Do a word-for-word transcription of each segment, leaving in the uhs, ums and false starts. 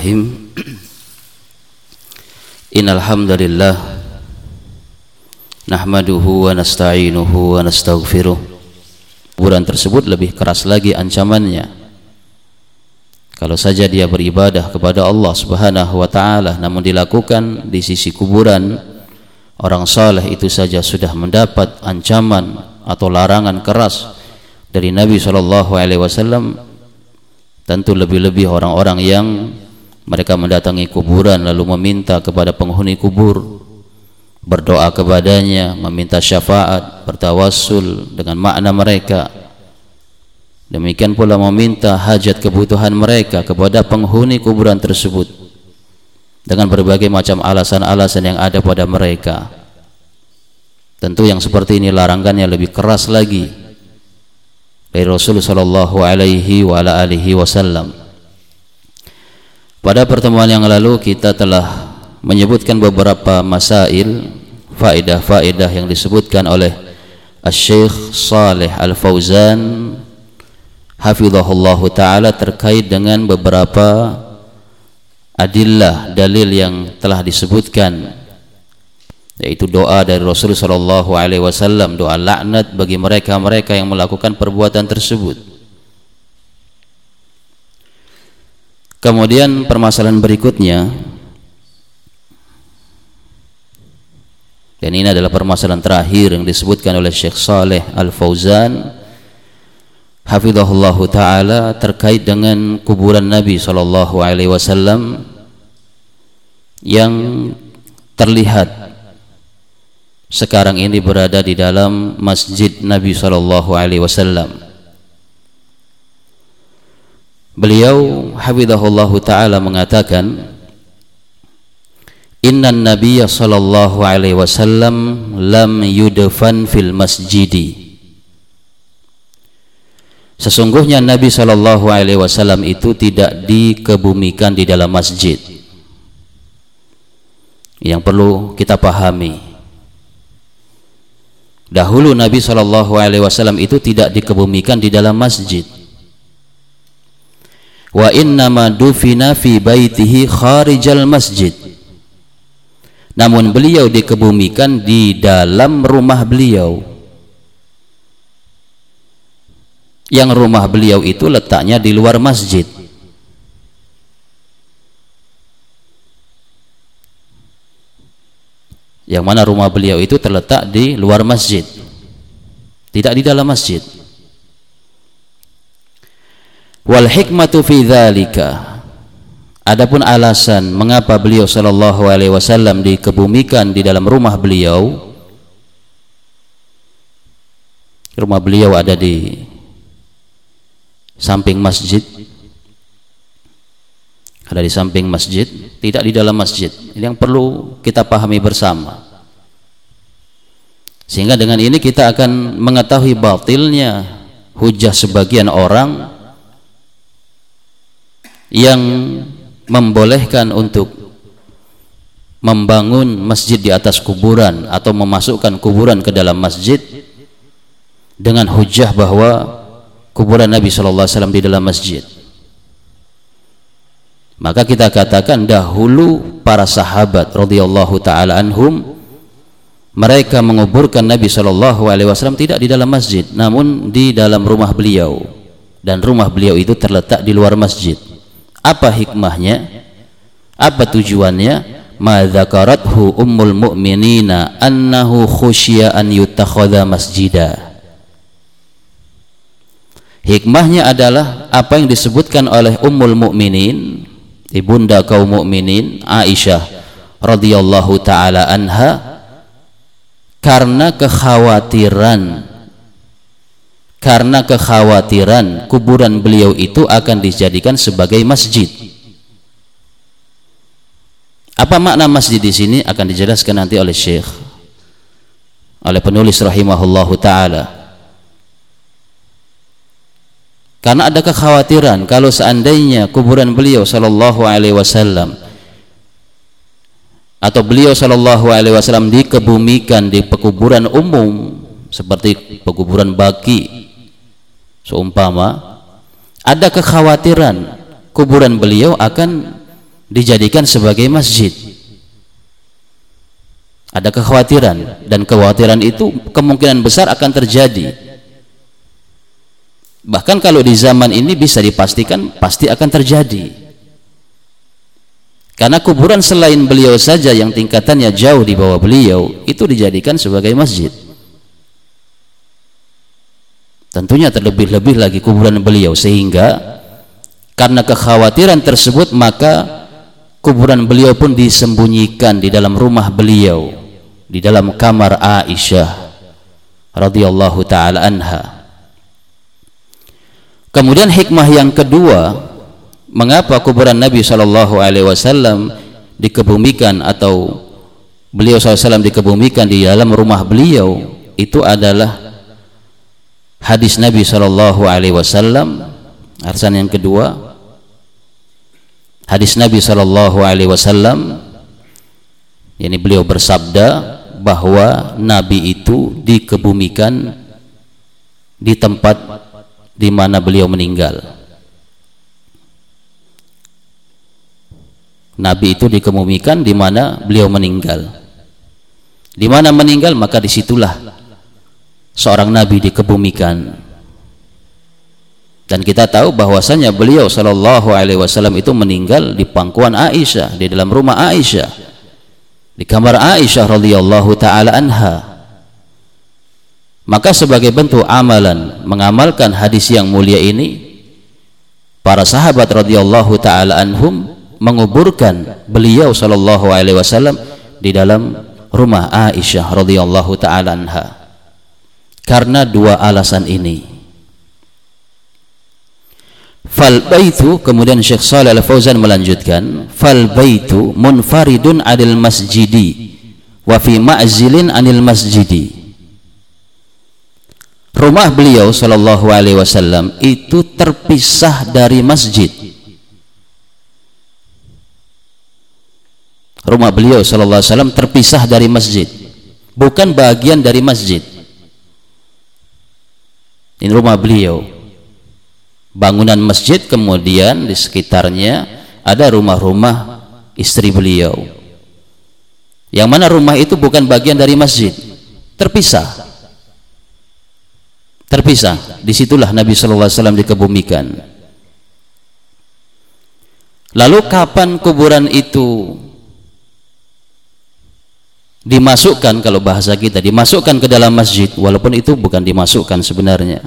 Bismillahirrahmanirrahim. Innal hamdalillah nahmaduhu wa nasta'inuhu wa nastaghfiruh. Kuburan tersebut lebih keras lagi ancamannya. Kalau saja dia beribadah kepada Allah Subhanahu wa taala namun dilakukan di sisi kuburan orang saleh, itu saja sudah mendapat ancaman atau larangan keras dari Nabi shallallahu alaihi wasallam. Tentu lebih-lebih orang-orang yang mereka mendatangi kuburan lalu meminta kepada penghuni kubur, berdoa kepadanya, meminta syafaat, bertawassul dengan makna mereka. Demikian pula meminta hajat kebutuhan mereka kepada penghuni kuburan tersebut dengan berbagai macam alasan-alasan yang ada pada mereka. Tentu yang seperti ini larangannya lebih keras lagi dari Rasulullah sallallahu alaihi wa ala alihi wasallam. Pada pertemuan yang lalu kita telah menyebutkan beberapa masail, faedah-faedah yang disebutkan oleh Asy-Syaikh Shalih Al-Fauzan hafizahullahu taala terkait dengan beberapa adillah, dalil yang telah disebutkan, yaitu doa dari Rasulullah sallallahu alaihi wasallam, doa laknat bagi mereka-mereka yang melakukan perbuatan tersebut. Kemudian permasalahan berikutnya, dan ini adalah permasalahan terakhir yang disebutkan oleh Syekh Shalih Al-Fauzan hafizahullahu taala terkait dengan kuburan Nabi sallallahu alaihi wasallam yang terlihat sekarang ini berada di dalam masjid Nabi sallallahu alaihi wasallam. Beliau hafizahullahu taala mengatakan, innan nabiyya sallallahu alaihi wasallam lam yudfan fil masjidi. Sesungguhnya Nabi sallallahu alaihi wasallam itu tidak dikebumikan di dalam masjid. Yang perlu kita pahami, dahulu Nabi shallallahu alaihi wasallam itu tidak dikebumikan di dalam masjid. Wa innama dufina fi baitihi kharijal masjid. Namun beliau dikebumikan di dalam rumah beliau. Yang rumah beliau itu letaknya di luar masjid. Yang mana rumah beliau itu terletak di luar masjid, tidak di dalam masjid. Wal hikmatu fi dzalika, adapun alasan mengapa beliau sallallahu alaihi wasallam dikebumikan di dalam rumah beliau, rumah beliau ada di samping masjid, ada di samping masjid, tidak di dalam masjid. Ini yang perlu kita pahami bersama, sehingga dengan ini kita akan mengetahui batilnya hujah sebagian orang yang membolehkan untuk membangun masjid di atas kuburan atau memasukkan kuburan ke dalam masjid dengan hujah bahwa kuburan Nabi shallallahu alaihi wasallam di dalam masjid. Maka kita katakan dahulu para sahabat radhiyallahu taala anhum, mereka menguburkan Nabi shallallahu alaihi wasallam tidak di dalam masjid, namun di dalam rumah beliau, dan rumah beliau itu terletak di luar masjid. Apa hikmahnya? Apa tujuannya? Ma dzakarathu ummul mu'minina annahu khusyiya an yutakhadha masjida. Hikmahnya adalah apa yang disebutkan oleh ummul mu'minin, ibunda kaum mukminin Aisyah radhiyallahu taala anha, karena kekhawatiran karena kekhawatiran kuburan beliau itu akan dijadikan sebagai masjid. Apa makna masjid di sini akan dijelaskan nanti oleh Syekh, oleh penulis rahimahullahu taala. Karena ada kekhawatiran kalau seandainya kuburan beliau sallallahu alaihi wasallam atau beliau sallallahu alaihi wasallam dikebumikan di pekuburan umum seperti pekuburan Baqi seumpama, ada kekhawatiran kuburan beliau akan dijadikan sebagai masjid. Ada kekhawatiran, dan kekhawatiran itu kemungkinan besar akan terjadi. Bahkan kalau di zaman ini bisa dipastikan pasti akan terjadi. Karena kuburan selain beliau saja yang tingkatannya jauh di bawah beliau itu dijadikan sebagai masjid. Tentunya terlebih-lebih lagi kuburan beliau, sehingga karena kekhawatiran tersebut maka kuburan beliau pun disembunyikan di dalam rumah beliau, di dalam kamar Aisyah radhiyallahu taala anha. Kemudian hikmah yang kedua, mengapa kuburan Nabi shallallahu alaihi wasallam dikebumikan atau beliau shallallahu alaihi wasallam dikebumikan di dalam rumah beliau, itu adalah hadis Nabi shallallahu alaihi wasallam. Alasan yang kedua, hadis Nabi shallallahu alaihi wasallam, yakni beliau bersabda bahwa Nabi itu dikebumikan di tempat di mana beliau meninggal. Nabi itu dikebumikan di mana beliau meninggal. Di mana meninggal, maka disitulah seorang Nabi dikebumikan. Dan kita tahu bahwasanya beliau sallallahu alaihi wasallam itu meninggal di pangkuan Aisyah, di dalam rumah Aisyah, di kamar Aisyah radhiyallahu taala anha. Maka sebagai bentuk amalan mengamalkan hadis yang mulia ini, para sahabat radhiyallahu taala anhum menguburkan beliau sallallahu alaihi wasallam di dalam rumah Aisyah radhiyallahu taala anha. Karena dua alasan ini. Fal baitu, kemudian Syekh Shalih Al-Fauzan melanjutkan, fal baitu munfaridun anil masjidi wa fi ma'zilin anil masjidi. Rumah beliau sallallahu alaihi wasallam itu terpisah dari masjid. Rumah beliau sallallahu alaihi wasallam terpisah dari masjid, bukan bagian dari masjid. Ini rumah beliau, bangunan masjid, kemudian di sekitarnya ada rumah-rumah istri beliau, yang mana rumah itu bukan bagian dari masjid, terpisah. Terpisah. Disitulah Nabi Sallallahu Alaihi Wasallam dikebumikan. Lalu kapan kuburan itu dimasukkan, kalau bahasa kita dimasukkan ke dalam masjid, walaupun itu bukan dimasukkan sebenarnya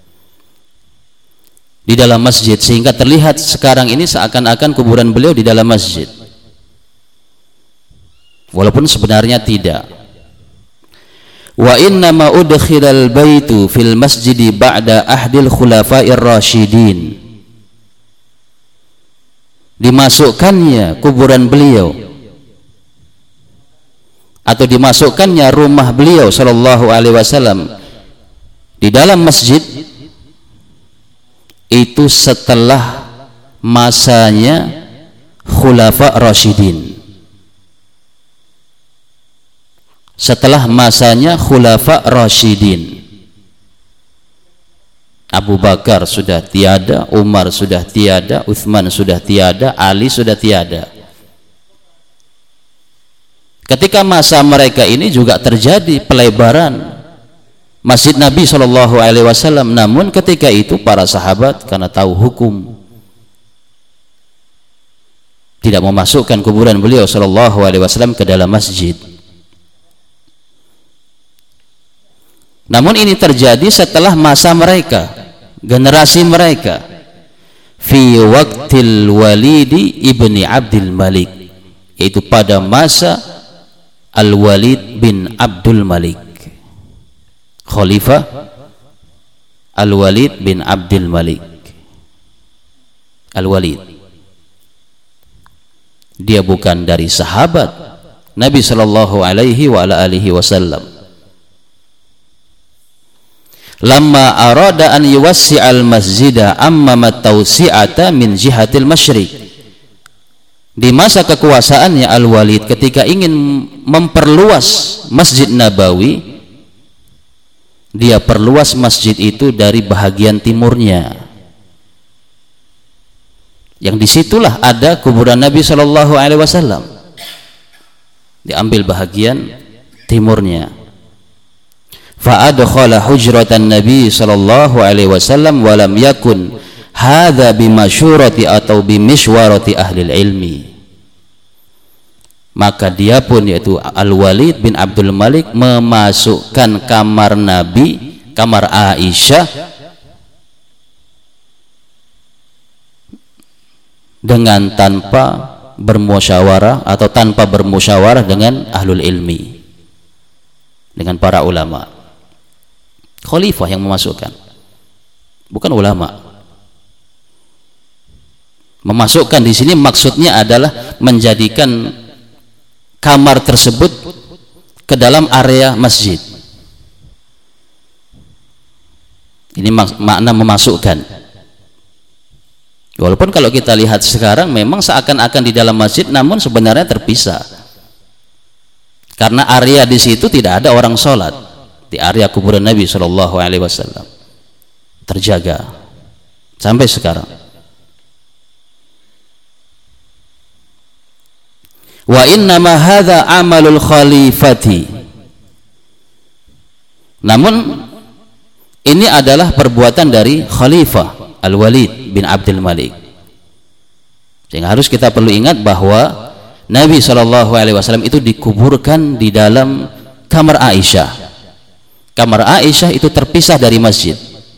di dalam masjid, sehingga terlihat sekarang ini seakan-akan kuburan beliau di dalam masjid, walaupun sebenarnya tidak. Wa inna ma udkhilal baitu fil masjidi ba'da ahdil khulafa'ir rasyidin. Dimasukkannya kuburan beliau atau dimasukkannya rumah beliau sallallahu alaihi wasallam di dalam masjid itu setelah masanya khulafa rasyidin. Setelah masanya khulafa rasyidin, Abu Bakar sudah tiada, Umar sudah tiada, Utsman sudah tiada, Ali sudah tiada. Ketika masa mereka ini juga terjadi pelebaran Masjid Nabi shallallahu alaihi wasallam, namun ketika itu para sahabat karena tahu hukum tidak memasukkan kuburan beliau shallallahu alaihi wasallam ke dalam masjid. Namun ini terjadi setelah masa mereka, generasi mereka, fi waqtil Walidi ibni Abdul Malik, yaitu pada masa Al-Walid bin Abdul Malik, Khalifah Al-Walid bin Abdul Malik. Al-Walid, dia bukan dari sahabat Nabi sallallahu alaihi wa ala alihi wasallam. Lamma arada an yuwassi'al masjida amma tawsi'ata min jihatil masyriq. Di masa kekuasaannya Al-Walid, ketika ingin memperluas Masjid Nabawi, dia perluas masjid itu dari bahagian timurnya. yang disitulah ada kuburan Nabi Shallallahu Alaihi Wasallam. Diambil bahagian timurnya. Fa'adkhala hujratan Nabi Shallallahu Alaihi Wasallam walam yakun hadza bimasyurati atau bimishwarati ahli ilmi. Maka dia pun, yaitu Al-Walid bin Abdul Malik, memasukkan kamar Nabi, kamar Aisyah, dengan tanpa bermusyawarah atau tanpa bermusyawarah dengan ahlul ilmi, dengan para ulama. Khalifah yang memasukkan, bukan ulama. Memasukkan di sini maksudnya adalah menjadikan kamar tersebut ke dalam area masjid. Ini mak makna memasukkan. Walaupun kalau kita lihat sekarang memang seakan-akan di dalam masjid, namun sebenarnya terpisah. Karena area di situ tidak ada orang sholat, di area kuburan Nabi Shallallahu Alaihi Wasallam terjaga sampai sekarang. Wa innama hadza amalul khalifati. Namun ini adalah perbuatan dari Khalifah Al-Walid bin Abdul Malik. Sehingga harus kita perlu ingat bahwa Nabi Shallallahu Alaihi Wasallam itu dikuburkan di dalam kamar Aisyah. Kamar Aisyah itu terpisah dari masjid,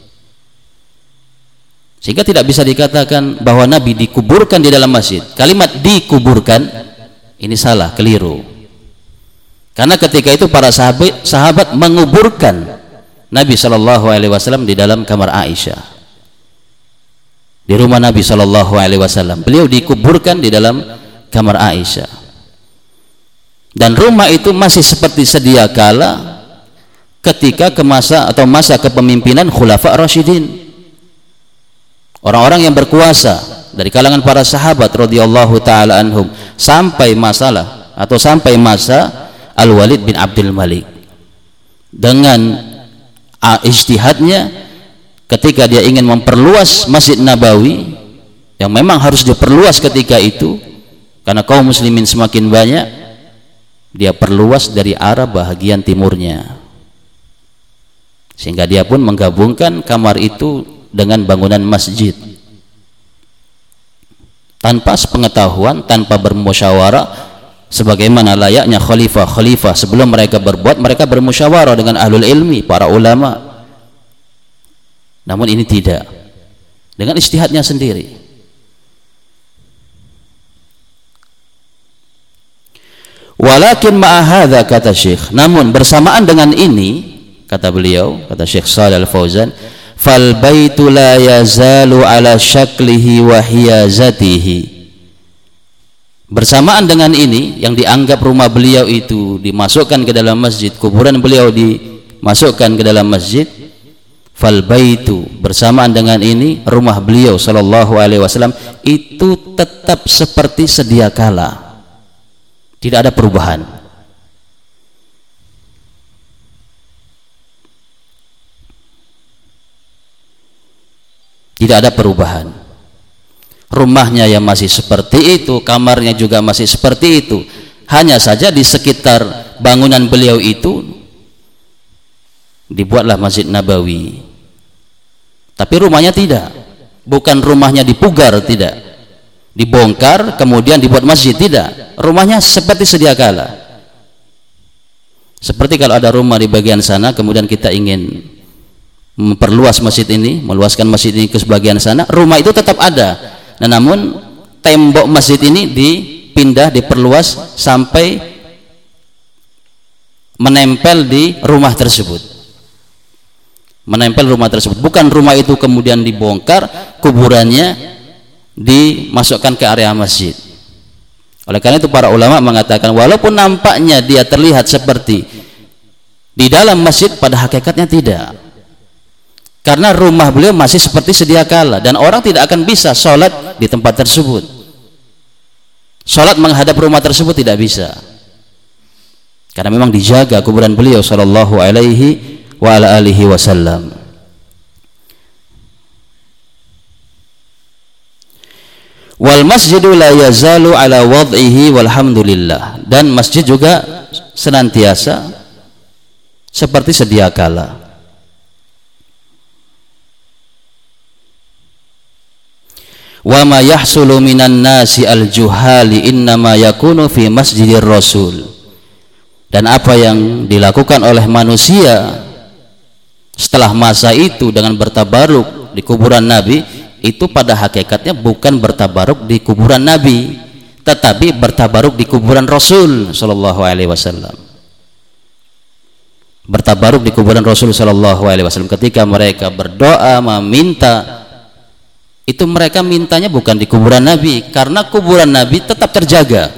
sehingga tidak bisa dikatakan bahwa Nabi dikuburkan di dalam masjid. Kalimat dikuburkan ini salah, keliru. Karena ketika itu para sahabat, sahabat menguburkan Nabi Shallallahu Alaihi Wasallam di dalam kamar Aisyah, di rumah Nabi Shallallahu Alaihi Wasallam. Beliau dikuburkan di dalam kamar Aisyah, dan rumah itu masih seperti sedia kala ketika ke masa atau masa kepemimpinan Khulafa Rasyidin, orang-orang yang berkuasa dari kalangan para sahabat radhiyallahu taala anhum, sampai masalah atau sampai masa Al-Walid bin Abdul Malik. Dengan ijtihadnya ketika dia ingin memperluas Masjid Nabawi, yang memang harus diperluas ketika itu karena kaum muslimin semakin banyak, dia perluas dari arah bahagian timurnya, sehingga dia pun menggabungkan kamar itu dengan bangunan masjid tanpa sepengetahuan, tanpa bermusyawarah, sebagaimana layaknya khalifah-khalifah sebelum mereka berbuat, mereka bermusyawarah dengan ahlul ilmi, para ulama. Namun ini tidak, dengan ijtihadnya sendiri. Walakin ma'ahadha, kata Syekh, namun bersamaan dengan ini, kata beliau, kata Syekh Shalih Al-Fauzan, fal baitu la yazalu ala syaklihi wa hiyazatihi. Bersamaan dengan ini, yang dianggap rumah beliau itu dimasukkan ke dalam masjid, kuburan beliau dimasukkan ke dalam masjid, fal baitu, bersamaan dengan ini rumah beliau Shallallahu Alaihi Wasallam itu tetap seperti sedia kala, tidak ada perubahan. Tidak ada perubahan. Rumahnya yang masih seperti itu, kamarnya juga masih seperti itu. Hanya saja di sekitar bangunan beliau itu dibuatlah Masjid Nabawi. Tapi rumahnya tidak. Bukan rumahnya dipugar, tidak. Dibongkar kemudian dibuat masjid, tidak. Rumahnya seperti sedia kala. Seperti kalau ada rumah di bagian sana, kemudian kita ingin memperluas masjid ini, meluaskan masjid ini ke sebagian sana, rumah itu tetap ada. Nah, namun tembok masjid ini dipindah, diperluas sampai menempel di rumah tersebut. Menempel rumah tersebut. Bukan rumah itu kemudian dibongkar, kuburannya dimasukkan ke area masjid. Oleh karena itu para ulama mengatakan walaupun nampaknya dia terlihat seperti di dalam masjid, pada hakikatnya tidak. Karena rumah beliau masih seperti sedia kala, dan orang tidak akan bisa sholat di tempat tersebut. Sholat menghadap rumah tersebut tidak bisa, karena memang dijaga kuburan beliau Shallallahu Alaihi wa ala alihi Wasallam. Wal masjidu la yazalu ala wad'ihi walhamdulillah, dan masjid juga senantiasa seperti sedia kala. Wa ma yahsulu minan nasi al-juhali innama yakunu fi masjidir rasul, dan apa yang dilakukan oleh manusia setelah masa itu dengan bertabaruk di kuburan Nabi, itu pada hakikatnya bukan bertabaruk di kuburan Nabi, tetapi bertabaruk di kuburan Rasul sallallahu alaihi wasallam. Bertabaruk di kuburan Rasul sallallahu alaihi wasallam, ketika mereka berdoa meminta, itu mereka mintanya bukan di kuburan Nabi, karena kuburan Nabi tetap terjaga.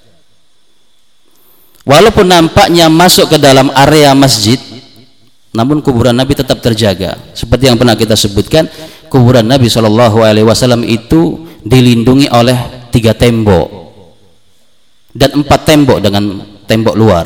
Walaupun nampaknya masuk ke dalam area masjid, namun kuburan Nabi tetap terjaga. Seperti yang pernah kita sebutkan, kuburan Nabi shallallahu alaihi wasallam itu dilindungi oleh tiga tembok dan empat tembok dengan tembok luar.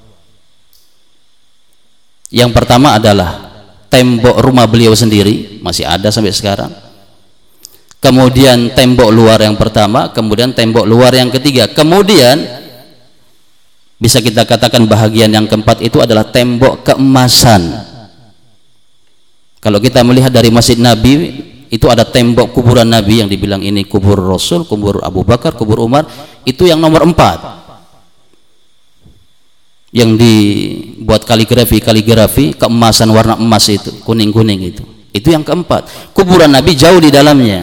Yang pertama adalah tembok rumah beliau sendiri, masih ada sampai sekarang. Kemudian tembok luar yang pertama, kemudian tembok luar yang ketiga, kemudian bisa kita katakan bahagian yang keempat itu adalah tembok keemasan. Kalau kita melihat dari Masjid Nabi, itu ada tembok kuburan Nabi yang dibilang ini kubur Rasul, kubur Abu Bakar, kubur Umar, itu yang nomor empat, yang dibuat kaligrafi-kaligrafi keemasan warna emas itu, kuning-kuning itu, itu yang keempat. Kuburan Nabi jauh di dalamnya,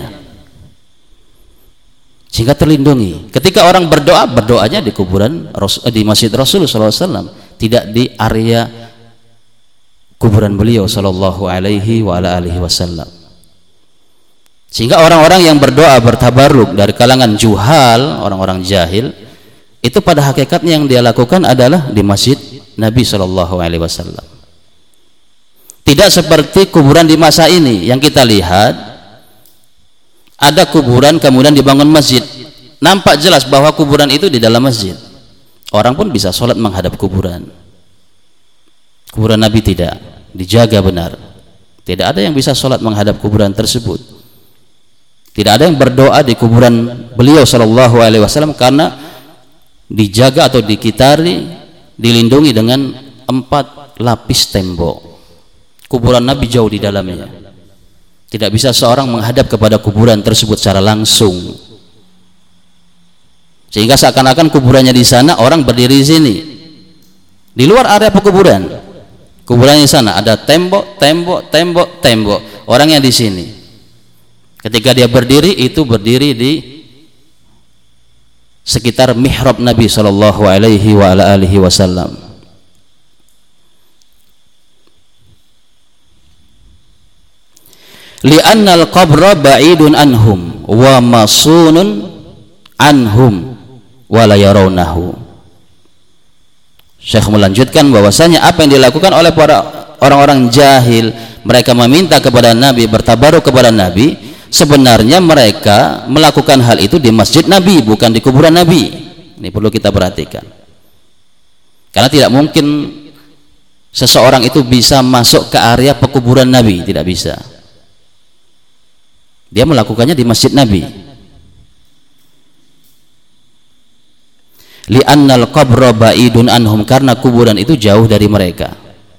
sehingga terlindungi. Ketika orang berdoa, berdoanya di kuburan di Masjid Rasul sallallahu alaihi wasallam, tidak di area kuburan beliau sallallahu alaihi wa ala alihi wasallam. Sehingga orang-orang yang berdoa bertabarruk dari kalangan juhal, orang-orang jahil, itu pada hakikatnya yang dia lakukan adalah di Masjid Nabi sallallahu alaihi wasallam. Tidak seperti kuburan di masa ini yang kita lihat, ada kuburan kemudian dibangun masjid, nampak jelas bahwa kuburan itu di dalam masjid, orang pun bisa sholat menghadap kuburan. Kuburan Nabi tidak dijaga benar, tidak ada yang bisa sholat menghadap kuburan tersebut, tidak ada yang berdoa di kuburan beliau sallallahu alaihi wasallam, karena dijaga atau dikitari, dilindungi dengan empat lapis tembok. Kuburan Nabi jauh di dalamnya, tidak bisa seorang menghadap kepada kuburan tersebut secara langsung, sehingga seakan-akan kuburannya di sana, orang berdiri di sini, di luar area pekuburan. Kuburannya di sana ada tembok, tembok, tembok, tembok. Orangnya di sini. Ketika dia berdiri, itu berdiri di sekitar mihrab Nabi sallallahu alaihi wa ala alihi wasallam. Li'anna al-qabra ba'idun anhum wa masunun anhum wa la yarawnahu. Syekh melanjutkan bahwasanya apa yang dilakukan oleh para orang-orang jahil, mereka meminta kepada Nabi, bertabaruk kepada Nabi, sebenarnya mereka melakukan hal itu di masjid Nabi, bukan di kuburan Nabi. Ini perlu kita perhatikan, karena tidak mungkin seseorang itu bisa masuk ke area pekuburan Nabi, tidak bisa. Dia melakukannya di masjid Nabi. Li'annal qabra ba'idun anhum, karena kuburan itu jauh dari mereka.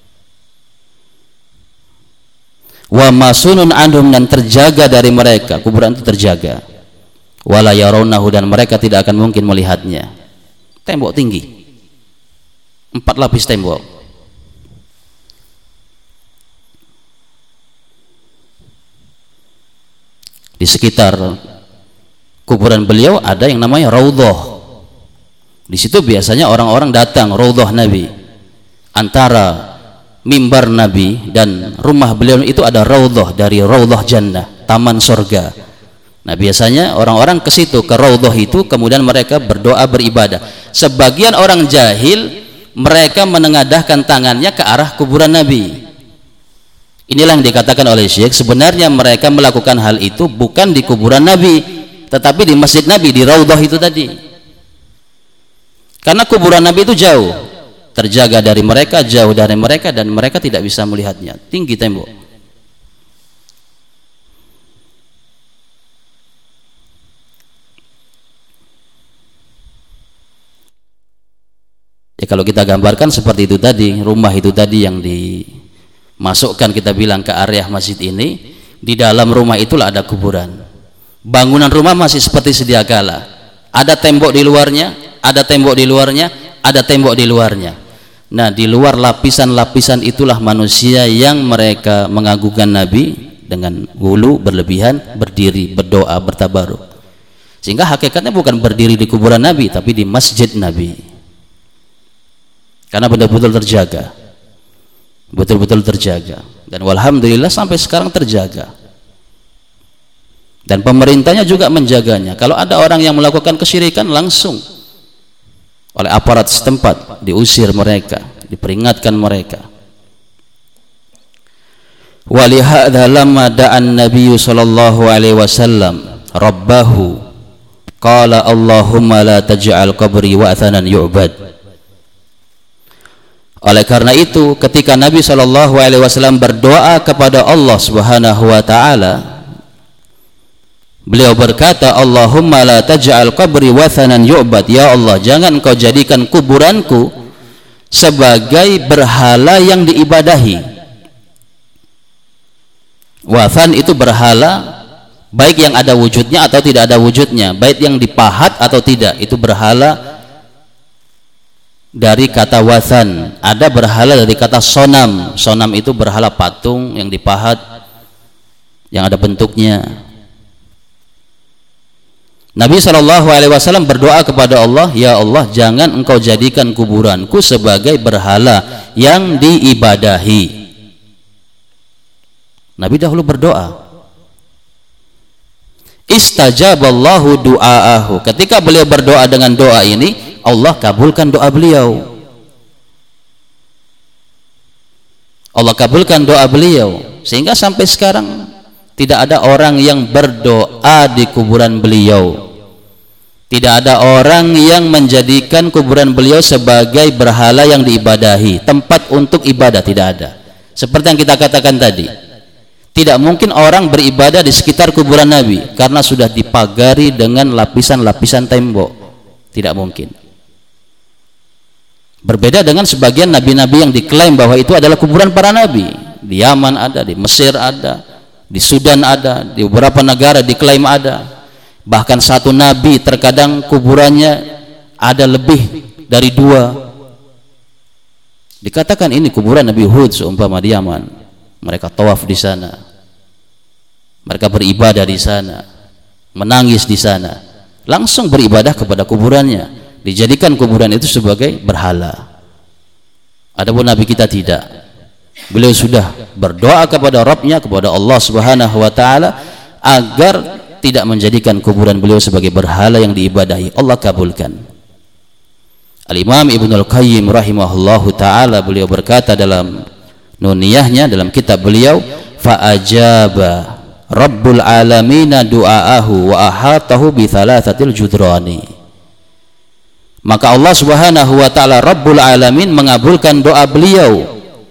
Wa masunun anhum, dan terjaga dari mereka, kuburan itu terjaga. Wala yarawnahu, dan mereka tidak akan mungkin melihatnya. Tembok tinggi, empat lapis tembok. Di sekitar kuburan beliau ada yang namanya raudhah. Di situ biasanya orang-orang datang, raudhah Nabi. Antara mimbar Nabi dan rumah beliau itu ada raudhah, dari raudhah jannah, taman sorga. Nah, biasanya orang-orang ke situ, ke raudhah itu, kemudian mereka berdoa, beribadah. Sebagian orang jahil, mereka menengadahkan tangannya ke arah kuburan Nabi. Inilah yang dikatakan oleh Syekh, sebenarnya mereka melakukan hal itu bukan di kuburan Nabi, tetapi di masjid Nabi, di raudhah itu tadi. Karena kuburan Nabi itu jauh, terjaga dari mereka, jauh dari mereka, dan mereka tidak bisa melihatnya, tinggi tembok. Ya kalau kita gambarkan seperti itu tadi, rumah itu tadi yang dimasukkan kita bilang ke area masjid ini, di dalam rumah itulah ada kuburan. Bangunan rumah masih seperti sedia kala, ada tembok di luarnya, ada tembok di luarnya, ada tembok di luarnya. Nah, di luar lapisan-lapisan itulah manusia yang mereka mengagungkan Nabi dengan hulu berlebihan, berdiri, berdoa, bertabaruk. Sehingga hakikatnya bukan berdiri di kuburan Nabi, tapi di masjid Nabi. Karena betul-betul terjaga, betul-betul terjaga, dan walhamdulillah sampai sekarang terjaga. Dan pemerintahnya juga menjaganya. Kalau ada orang yang melakukan kesyirikan, langsung oleh aparat setempat diusir mereka, diperingatkan mereka. Walihadza lamma da'an Nabi sallallahu alaihi wasallam rabbahu qala Allahumma la taj'al qabri wa'thanan yu'bad. Oleh karena itu, ketika Nabi shallallahu alaihi wasallam berdoa kepada Allah Subhanahu wa taala, beliau berkata, Allahumma la taj'al qabri wathanan yu'bad. Ya Allah, jangan engkau jadikan kuburanku sebagai berhala yang diibadahi. Wathan itu berhala, baik yang ada wujudnya atau tidak ada wujudnya, baik yang dipahat atau tidak, itu berhala. Dari kata wathan, ada berhala dari kata sonam. Sonam itu berhala patung yang dipahat, yang ada bentuknya. Nabi shallallahu alaihi wasallam berdoa kepada Allah, ya Allah, jangan engkau jadikan kuburanku sebagai berhala yang diibadahi. Nabi dahulu berdoa. Istajaballahu du'aahu. Ketika beliau berdoa dengan doa ini, Allah kabulkan doa beliau. Allah kabulkan doa beliau, sehingga sampai sekarang tidak ada orang yang berdoa di kuburan beliau. Tidak ada orang yang menjadikan kuburan beliau sebagai berhala yang diibadahi, tempat untuk ibadah, tidak ada. Seperti yang kita katakan tadi, tidak mungkin orang beribadah di sekitar kuburan Nabi karena sudah dipagari dengan lapisan-lapisan tembok. Tidak mungkin. Berbeda dengan sebagian nabi-nabi yang diklaim bahwa itu adalah kuburan para nabi. Di Yaman ada, di Mesir ada, di Sudan ada, di beberapa negara diklaim ada. Bahkan satu nabi terkadang kuburannya ada lebih dari dua. Dikatakan ini kuburan Nabi Hud seumpama di Yaman. Mereka tawaf di sana, mereka beribadah di sana, menangis di sana, langsung beribadah kepada kuburannya. Dijadikan kuburan itu sebagai berhala. Adapun Nabi kita tidak. Beliau sudah berdoa kepada Rabbnya, kepada Allah Subhanahu wa taala, agar tidak menjadikan kuburan beliau sebagai berhala yang diibadahi. Allah kabulkan. Al-Imam Ibnul Qayyim rahimahullahu taala, beliau berkata dalam nuniyahnya, dalam kitab beliau, fa ajaba Rabbul alamin du'aahu wa ahatahu bi thalathatil judrani. Maka Allah Subhanahu wa taala Rabbul alamin mengabulkan doa beliau,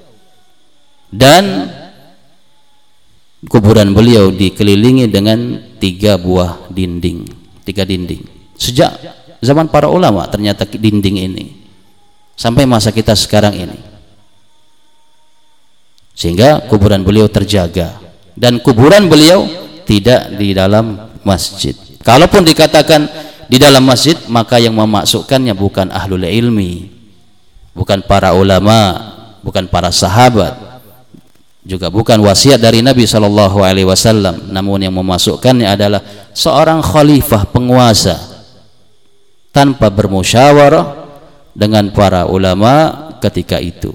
dan kuburan beliau dikelilingi dengan tiga buah dinding, tiga dinding. Sejak zaman para ulama ternyata dinding ini sampai masa kita sekarang ini, sehingga kuburan beliau terjaga, dan kuburan beliau tidak di dalam masjid. Kalaupun dikatakan di dalam masjid, maka yang memasukkannya bukan ahlul ilmi, bukan para ulama, bukan para sahabat, juga bukan wasiat dari Nabi shallallahu alaihi wasallam, namun yang memasukkannya adalah seorang khalifah penguasa tanpa bermusyawarah dengan para ulama ketika itu.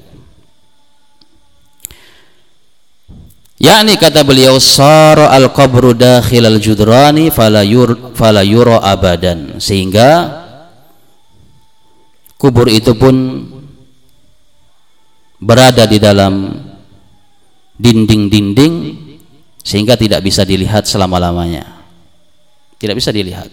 Yakni kata beliau, sara al-qabru dakhil al-judrani fala yur fala yura abadan, sehingga kubur itu pun berada di dalam dinding-dinding sehingga tidak bisa dilihat selama-lamanya. Tidak bisa dilihat.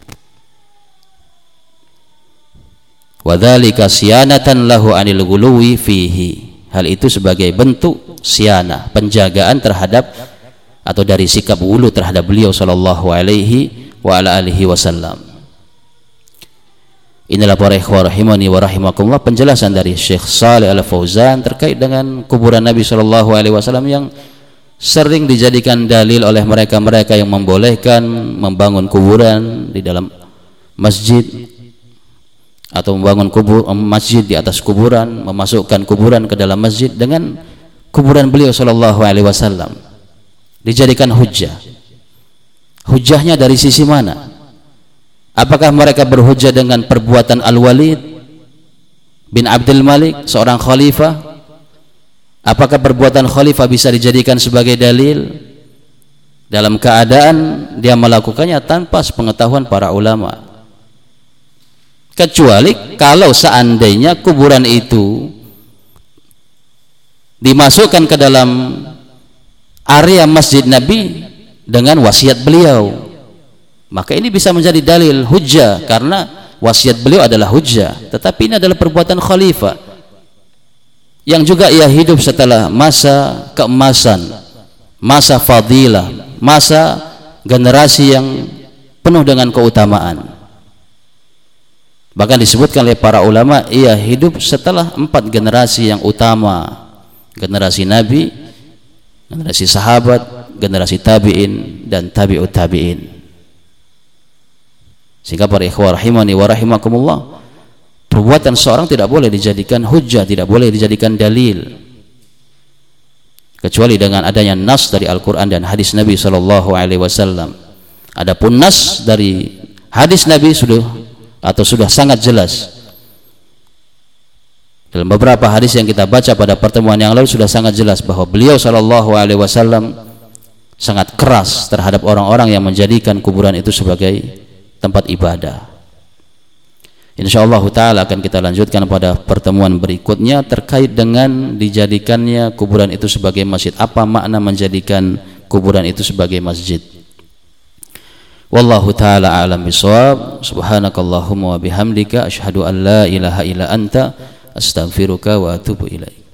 Wa dzalika siyanatan lahu anil ghuluwi fihi. Hal itu sebagai bentuk sianah, penjagaan terhadap atau dari sikap ulu terhadap beliau sallallahu alaihi wa ala alihi wasallam. Inilah para ikhwah rahimani wa rahimakumullah penjelasan dari Syekh Shalih Al-Fauzan terkait dengan kuburan Nabi sallallahu alaihi wasallam yang sering dijadikan dalil oleh mereka-mereka yang membolehkan membangun kuburan di dalam masjid atau membangun kubur masjid di atas kuburan, memasukkan kuburan ke dalam masjid dengan kuburan beliau sallallahu alaihi wasallam. Dijadikan hujjah. Hujjahnya dari sisi mana? Apakah mereka berhujjah dengan perbuatan Al-Walid bin Abdul Malik, seorang khalifah? Apakah perbuatan khalifah bisa dijadikan sebagai dalil dalam keadaan dia melakukannya tanpa sepengetahuan para ulama? Kecuali kalau seandainya kuburan itu dimasukkan ke dalam area masjid Nabi dengan wasiat beliau, maka ini bisa menjadi dalil hujjah karena wasiat beliau adalah hujjah. Tetapi ini adalah perbuatan khalifah yang juga ia hidup setelah masa keemasan, masa fadilah, masa generasi yang penuh dengan keutamaan. Bahkan disebutkan oleh para ulama ia hidup setelah empat generasi yang utama, generasi Nabi, generasi sahabat, generasi tabi'in, dan tabi'ut tabi'in. Sehingga para ikhwah rahimani wa rahimakumullah, perbuatan seorang tidak boleh dijadikan hujjah, tidak boleh dijadikan dalil, kecuali dengan adanya nas dari Al-Quran dan hadis Nabi sallallahu alaihi wasallam. Adapun nas dari hadis Nabi sudah atau sudah sangat jelas. Dalam beberapa hadis yang kita baca pada pertemuan yang lalu sudah sangat jelas bahwa beliau sallallahu alaihi wasallam sangat keras terhadap orang-orang yang menjadikan kuburan itu sebagai tempat ibadah. Insyaallah taala akan kita lanjutkan pada pertemuan berikutnya terkait dengan dijadikannya kuburan itu sebagai masjid. Apa makna menjadikan kuburan itu sebagai masjid? Wallahu taala a'lam bishawab. Subhanakallahumma wa bihamdika asyhadu an la ilaha illa anta astaghfiruka wa atubu ilaik.